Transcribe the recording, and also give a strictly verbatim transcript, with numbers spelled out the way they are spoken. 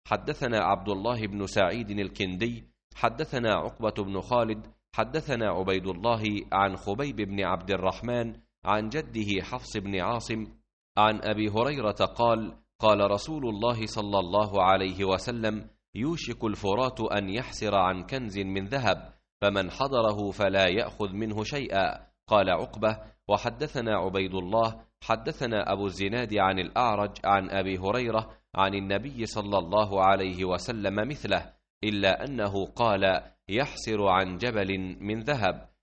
حدثنا عبد الله بن سعيد الكندي حدثنا عقبة بن خالد حدثنا عبيد الله عن خبيب بن عبد الرحمن عن جده حفص بن عاصم عن أبي هريرة قال قال رسول الله صلى الله عليه وسلم يوشك الفرات أن يحسر عن كنز من ذهب فمن حضره فلا يأخذ منه شيئا. قال عقبة وحدثنا عبيد الله حدثنا أبو الزناد عن الأعرج عن أبي هريرة عن النبي صلى الله عليه وسلم مثله إلا أنه قال يحسر عن جبل من ذهب.